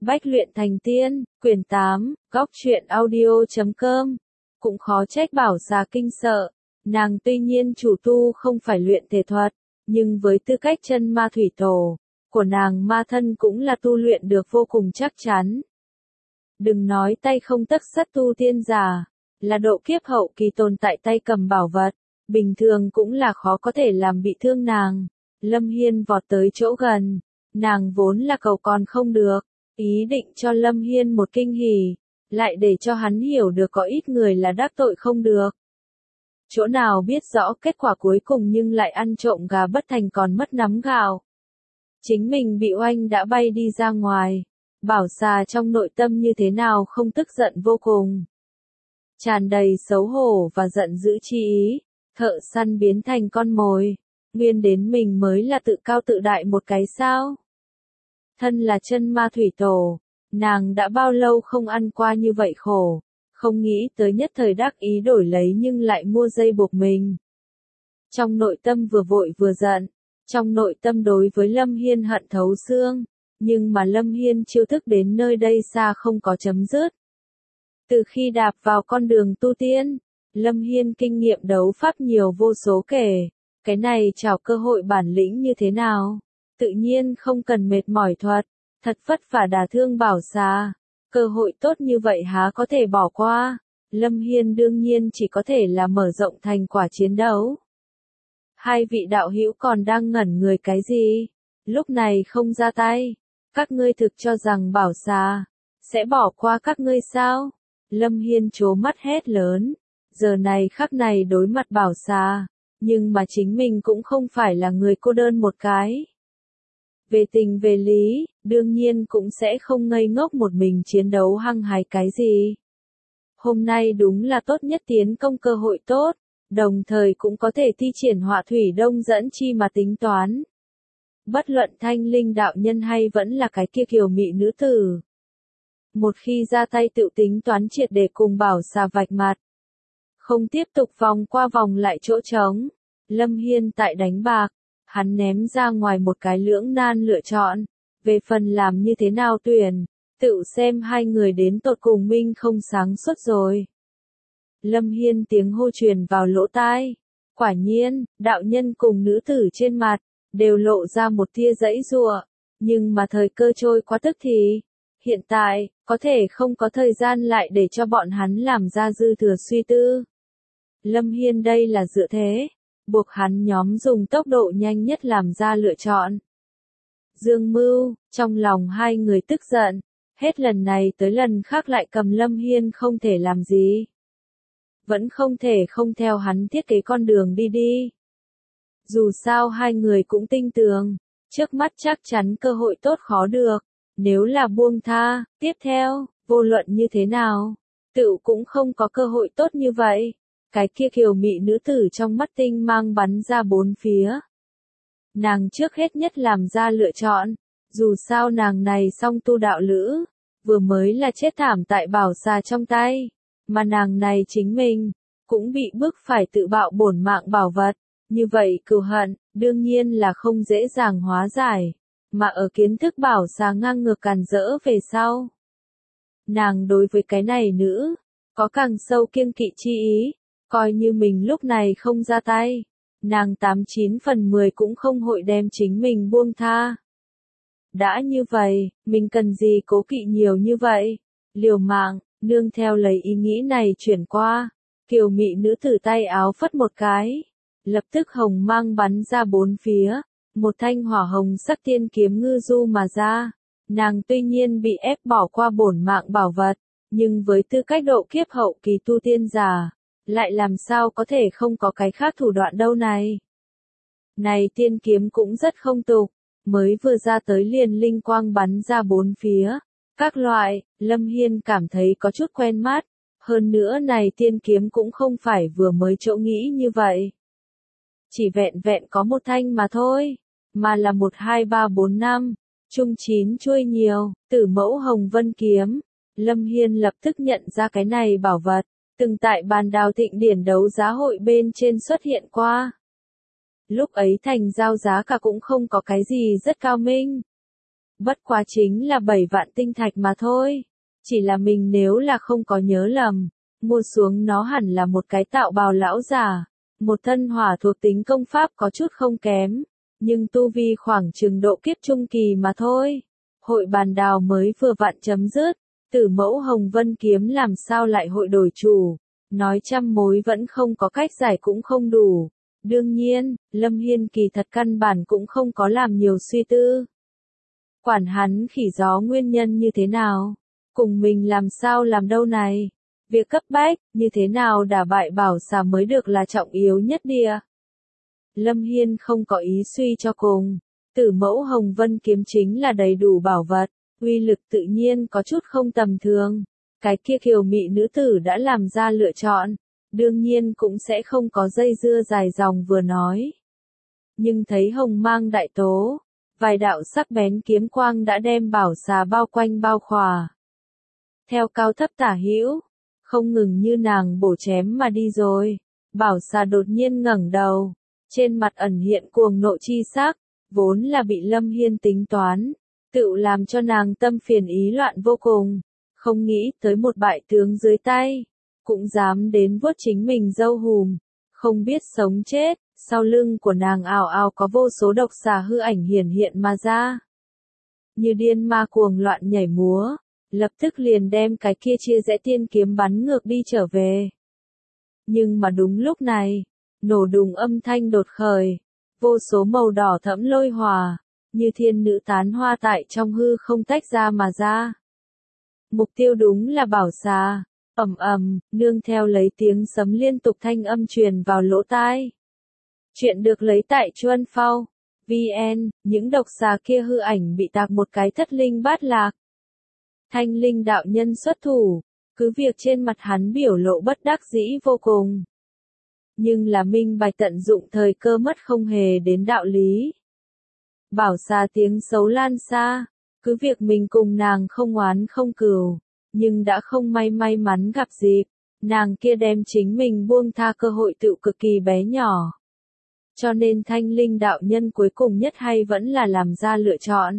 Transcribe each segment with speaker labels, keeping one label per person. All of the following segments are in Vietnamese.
Speaker 1: Bách luyện thành tiên, quyển 8, góc truyện audio.com. Cũng khó trách Bảo Xà kinh sợ. Nàng tuy nhiên chủ tu không phải luyện thể thuật, nhưng với tư cách chân ma thủy tổ của nàng, ma thân cũng là tu luyện được vô cùng chắc chắn. Đừng nói tay không tấc sắt tu tiên giả, là độ kiếp hậu kỳ tồn tại tay cầm bảo vật, bình thường cũng là khó có thể làm bị thương nàng. Lâm Hiên vọt tới chỗ gần, nàng vốn là cầu còn không được, ý định cho Lâm Hiên một kinh hỉ, lại để cho hắn hiểu được có ít người là đắc tội không được. Chỗ nào biết rõ kết quả cuối cùng nhưng lại ăn trộm gà bất thành còn mất nắm gạo. Chính mình bị oanh đã bay đi ra ngoài, Bảo Xà trong nội tâm như thế nào không tức giận vô cùng. Tràn đầy xấu hổ và giận dữ chi ý, thợ săn biến thành con mồi, nguyên đến mình mới là tự cao tự đại một cái sao. Thân là chân ma thủy tổ, nàng đã bao lâu không ăn qua như vậy khổ, không nghĩ tới nhất thời đắc ý đổi lấy nhưng lại mua dây buộc mình. Trong nội tâm vừa vội vừa giận, trong nội tâm đối với Lâm Hiên hận thấu xương, nhưng mà Lâm Hiên chiêu thức đến nơi đây xa không có chấm dứt. Từ khi đạp vào con đường tu tiên, Lâm Hiên kinh nghiệm đấu pháp nhiều vô số kể, cái này chào cơ hội bản lĩnh như thế nào, tự nhiên không cần mệt mỏi thuật, thật vất vả đả thương Bảo Xà, cơ hội tốt như vậy há có thể bỏ qua. Lâm Hiên đương nhiên chỉ có thể là mở rộng thành quả chiến đấu. Hai vị đạo hữu còn đang ngẩn người cái gì? Lúc này không ra tay, các ngươi thực cho rằng Bảo Xà sẽ bỏ qua các ngươi sao? Lâm Hiên trố mắt hét lớn, giờ này khắc này đối mặt Bảo Xà, nhưng mà chính mình cũng không phải là người cô đơn một cái. Về tình về lý, đương nhiên cũng sẽ không ngây ngốc một mình chiến đấu hăng hái cái gì. Hôm nay đúng là tốt nhất tiến công cơ hội tốt, đồng thời cũng có thể thi triển họa thủy đông dẫn chi mà tính toán. Bất luận Thanh Linh đạo nhân hay vẫn là cái kia kiều mị nữ tử, một khi ra tay tự tính toán triệt để cùng Bảo Xà vạch mặt, không tiếp tục vòng qua vòng lại chỗ trống. Lâm Hiên tại đánh bạc, hắn ném ra ngoài một cái lưỡng nan lựa chọn, về phần làm như thế nào tuyển, tự xem hai người đến tột cùng minh không sáng suốt rồi. Lâm Hiên tiếng hô truyền vào lỗ tai, quả nhiên, đạo nhân cùng nữ tử trên mặt, đều lộ ra một tia giãy giụa, nhưng mà thời cơ trôi qua tức thì, hiện tại, có thể không có thời gian lại để cho bọn hắn làm ra dư thừa suy tư. Lâm Hiên đây là dựa thế, buộc hắn nhóm dùng tốc độ nhanh nhất làm ra lựa chọn. Dương Mưu, trong lòng hai người tức giận, hết lần này tới lần khác lại cầm Lâm Hiên không thể làm gì. Vẫn không thể không theo hắn thiết kế con đường đi đi. Dù sao hai người cũng tin tưởng, trước mắt chắc chắn cơ hội tốt khó được, nếu là buông tha, tiếp theo, vô luận như thế nào, tự cũng không có cơ hội tốt như vậy. Cái kia kiều mị nữ tử trong mắt tinh mang bắn ra bốn phía. Nàng trước hết nhất làm ra lựa chọn, dù sao nàng này song tu đạo lữ, vừa mới là chết thảm tại Bảo Xà trong tay, mà nàng này chính mình, cũng bị bức phải tự bạo bổn mạng bảo vật, như vậy cừu hận, đương nhiên là không dễ dàng hóa giải, mà ở kiến thức Bảo Xà ngang ngược càn rỡ về sau. Nàng đối với cái này nữ, có càng sâu kiêng kỵ chi ý. Coi như mình lúc này không ra tay, nàng 89 phần 10 cũng không hội đem chính mình buông tha. Đã như vậy, mình cần gì cố kỵ nhiều như vậy? Liều mạng, nương theo lấy ý nghĩ này chuyển qua, kiều mị nữ tử tay áo phất một cái, lập tức hồng mang bắn ra bốn phía, một thanh hỏa hồng sắc tiên kiếm ngư du mà ra. Nàng tuy nhiên bị ép bỏ qua bổn mạng bảo vật, nhưng với tư cách độ kiếp hậu kỳ tu tiên giả, lại làm sao có thể không có cái khác thủ đoạn đâu này. Này tiên kiếm cũng rất không tục, mới vừa ra tới liền linh quang bắn ra bốn phía. Các loại, Lâm Hiên cảm thấy có chút quen mắt, hơn nữa này tiên kiếm cũng không phải vừa mới chỗ nghĩ như vậy. Chỉ vẹn vẹn có một thanh mà thôi, mà là 1, 2, 3, 4, 5, chung 9 chuôi nhiều, Tử Mẫu Hồng Vân kiếm. Lâm Hiên lập tức nhận ra cái này bảo vật, từng tại bàn đào thịnh điển đấu giá hội bên trên xuất hiện qua. Lúc ấy thành giao giá cả cũng không có cái gì rất cao minh. Bất quá chính là 7 vạn tinh thạch mà thôi. Chỉ là mình nếu là không có nhớ lầm, mua xuống nó hẳn là một cái tạo bào lão già, một thân hỏa thuộc tính công pháp có chút không kém, nhưng tu vi khoảng chừng độ kiếp trung kỳ mà thôi. Hội bàn đào mới vừa vặn chấm dứt, Tử mẫu Hồng Vân kiếm làm sao lại hội đổi chủ, nói trăm mối vẫn không có cách giải cũng không đủ. Đương nhiên, Lâm Hiên kỳ thật căn bản cũng không có làm nhiều suy tư. Quản hắn khỉ gió nguyên nhân như thế nào, cùng mình làm sao làm đâu này. Việc cấp bách, như thế nào đả bại bảo xà mới được là trọng yếu nhất địa. Lâm Hiên không có ý suy cho cùng. Tử mẫu Hồng Vân kiếm chính là đầy đủ bảo vật, uy lực tự nhiên có chút không tầm thường. Cái kia kiều mị nữ tử đã làm ra lựa chọn, đương nhiên cũng sẽ không có dây dưa dài dòng vừa nói. Nhưng thấy hồng mang đại tố, vài đạo sắc bén kiếm quang đã đem bảo xà bao quanh bao khỏa. Theo cao thấp tả hữu, không ngừng như nàng bổ chém mà đi rồi. Bảo xà đột nhiên ngẩng đầu, trên mặt ẩn hiện cuồng nộ chi sắc, vốn là bị Lâm Hiên tính toán, tự làm cho nàng tâm phiền ý loạn vô cùng, không nghĩ tới một bại tướng dưới tay, cũng dám đến vuốt chính mình dâu hùm, không biết sống chết. Sau lưng của nàng ào ào có vô số độc xà hư ảnh hiển hiện mà ra, như điên ma cuồng loạn nhảy múa, lập tức liền đem cái kia chia rẽ tiên kiếm bắn ngược đi trở về. Nhưng mà đúng lúc này, nổ đùng âm thanh đột khởi, vô số màu đỏ thẫm lôi hòa, như thiên nữ tán hoa tại trong hư không tách ra mà ra. Mục tiêu đúng là bảo xà, ầm ầm, nương theo lấy tiếng sấm liên tục thanh âm truyền vào lỗ tai. Chuyện được lấy tại Chuân Phao, VN, những độc xà kia hư ảnh bị tạc một cái thất linh bát lạc. Thanh linh đạo nhân xuất thủ, cứ việc trên mặt hắn biểu lộ bất đắc dĩ vô cùng. Nhưng là minh bạch tận dụng thời cơ mất không hề đến đạo lý. Bảo xà tiếng xấu lan xa, cứ việc mình cùng nàng không oán không cừu, nhưng đã không may mắn gặp dịp, nàng kia đem chính mình buông tha cơ hội tự cực kỳ bé nhỏ. Cho nên thanh linh đạo nhân cuối cùng nhất hay vẫn là làm ra lựa chọn.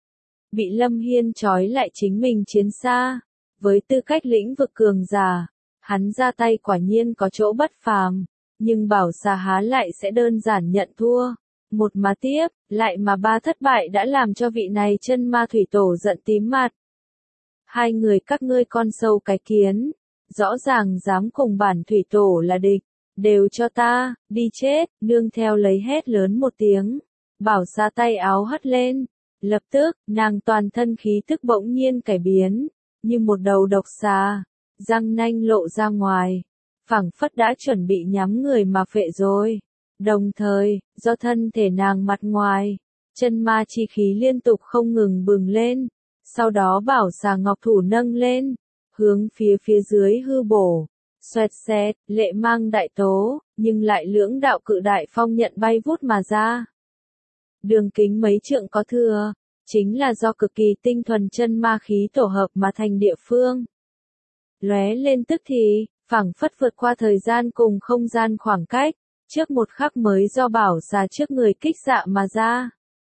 Speaker 1: Bị Lâm Hiên trói lại chính mình chiến xa, với tư cách lĩnh vực cường giả, hắn ra tay quả nhiên có chỗ bất phàm, nhưng bảo xà há lại sẽ đơn giản nhận thua. Một mà tiếp, lại mà ba thất bại đã làm cho vị này chân ma thủy tổ giận tím mặt. Hai người các ngươi con sâu cái kiến, rõ ràng dám cùng bản thủy tổ là địch. Đều cho ta, đi chết, nương theo lấy hét lớn một tiếng. Bảo xà tay áo hất lên. Lập tức, nàng toàn thân khí tức bỗng nhiên cải biến, như một đầu độc xà, răng nanh lộ ra ngoài, phảng phất đã chuẩn bị nhắm người mà phệ rồi. Đồng thời, do thân thể nàng mặt ngoài, chân ma chi khí liên tục không ngừng bừng lên, sau đó bảo xà ngọc thủ nâng lên, hướng phía dưới hư bổ. Xoẹt xẹt, lệ mang đại tố, nhưng lại lưỡng đạo cự đại phong nhận bay vút mà ra. Đường kính mấy trượng có thừa, chính là do cực kỳ tinh thuần chân ma khí tổ hợp mà thành địa phương. Lóe lên tức thì, phảng phất vượt qua thời gian cùng không gian khoảng cách, trước một khắc mới do bảo xà trước người kích xạ mà ra.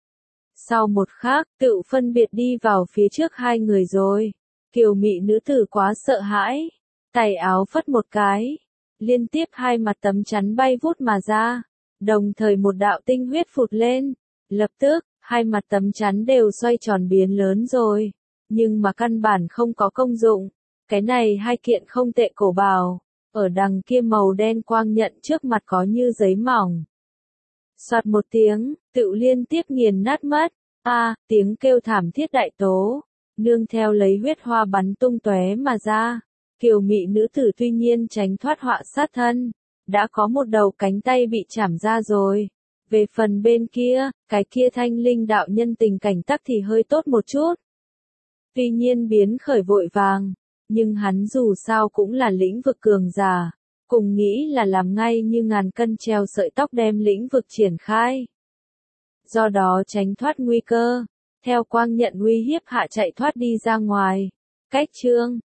Speaker 1: Sau một khắc, tự phân biệt đi vào phía trước hai người rồi. Kiều mị nữ tử quá sợ hãi. Tay áo phất một cái, liên tiếp hai mặt tấm chắn bay vút mà ra, đồng thời một đạo tinh huyết phụt lên, lập tức, hai mặt tấm chắn đều xoay tròn biến lớn rồi, nhưng mà căn bản không có công dụng, cái này hai kiện không tệ cổ bào, ở đằng kia màu đen quang nhận trước mặt có như giấy mỏng. Soạt một tiếng, tự liên tiếp nghiền nát mất, tiếng kêu thảm thiết đại tố, nương theo lấy huyết hoa bắn tung tóe mà ra. Kiều mị nữ tử tuy nhiên tránh thoát họa sát thân, đã có một đầu cánh tay bị chảm ra rồi. Về phần bên kia, cái kia thanh linh đạo nhân tình cảnh tắc thì hơi tốt một chút. Tuy nhiên biến khởi vội vàng, nhưng hắn dù sao cũng là lĩnh vực cường giả, cùng nghĩ là làm ngay như ngàn cân treo sợi tóc đem lĩnh vực triển khai. Do đó tránh thoát nguy cơ, theo quang nhận uy hiếp hạ chạy thoát đi ra ngoài. Cách chương